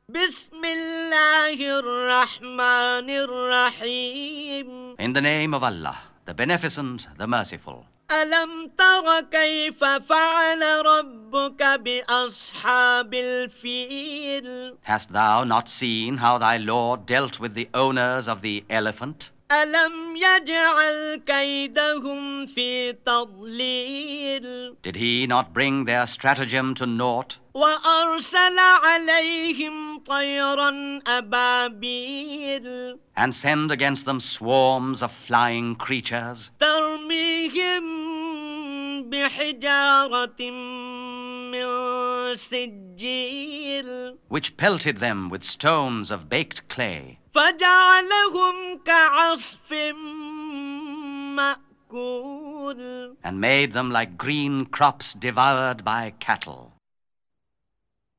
بسم الله الرحمن الرحيم. In the name of Allah, the Beneficent, the Merciful. ألم تر كيف فعل ربك بأصحاب الفيل. Hast thou not seen how thy Lord dealt with the owners of the elephant? ألم يجعل كيدهم في تضليل. Did he not bring their stratagem to naught? وأرسل عليهم طيرا أبابيل. And send against them swarms of flying creatures? ترميهم بحجارة من سجيل. Which pelted them with stones of baked clay, فجعلهم كعصف مأكول. and made them like green crops devoured by cattle.